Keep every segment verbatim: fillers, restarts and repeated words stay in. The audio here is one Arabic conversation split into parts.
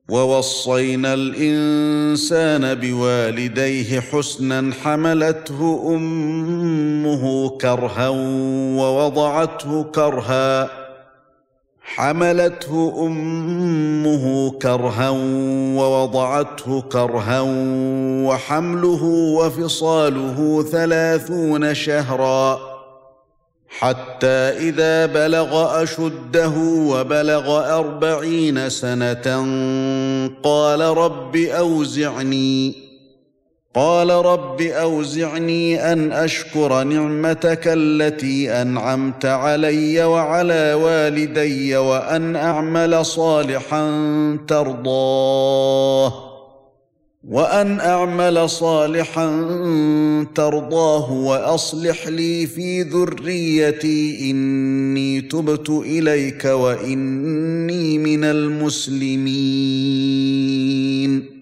ووصينا الإنسان بوالديه حسنا حملته أمه كرها ووضعته كرها حملته أمه كرها ووضعته كرها وحمله وفصاله ثلاثون شهرا حتى إذا بلغ أشده وبلغ أربعين سنة قال رب أوزعني قال رب أوزعني أن أشكر نعمتك التي أنعمت علي وعلى والدي وأن أعمل صالحا ترضاه وأن أعمل صالحا ترضاه وأصلح لي في ذريتي إني تبت إليك وإني من المسلمين.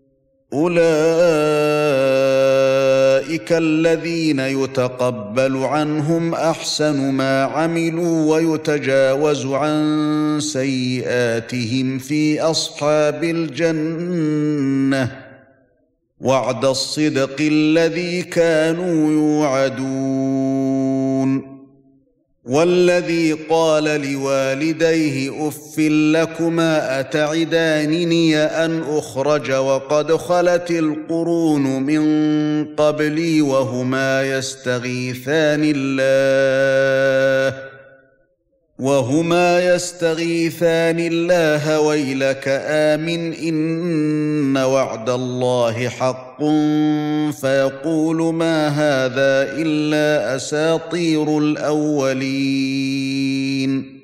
أولئك الذين يتقبل عنهم أحسن ما عملوا ويتجاوز عن سيئاتهم في أصحاب الجنة وعد الصدق الذي كانوا يوعدون. والذي قال لوالديه أف لكما أتعدانني أن أخرج وقد خلت القرون من قبلي وهما يستغيثان الله وهما يستغيثان الله ويلك آمن إن وعد الله حق فيقول ما هذا إلا أساطير الأولين.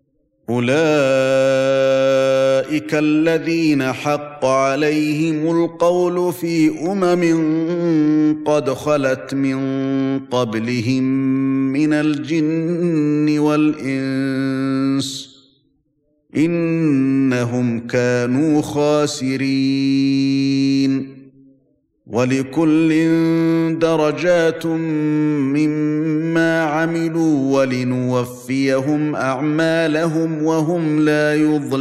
أولئك الذين حق عليهم القول في أمم قد خلت من قبلهم من الجن والإنس إنهم كانوا خاسرين. ولكل درجات مما عملوا ولنوفيهم أعمالهم وهم لا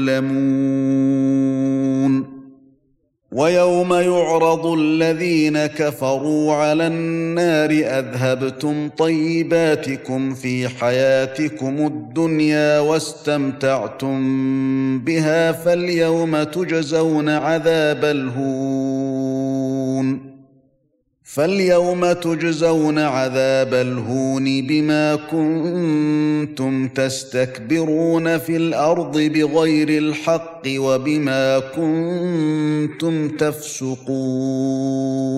يظلمون. ويوم يعرض الذين كفروا على النار أذهبتم طيباتكم في حياتكم الدنيا واستمتعتم بها فاليوم تجزون عذاب الهون فاليوم تجزون عذاب الهون بما كنتم تستكبرون في الأرض بغير الحق وبما كنتم تفسقون.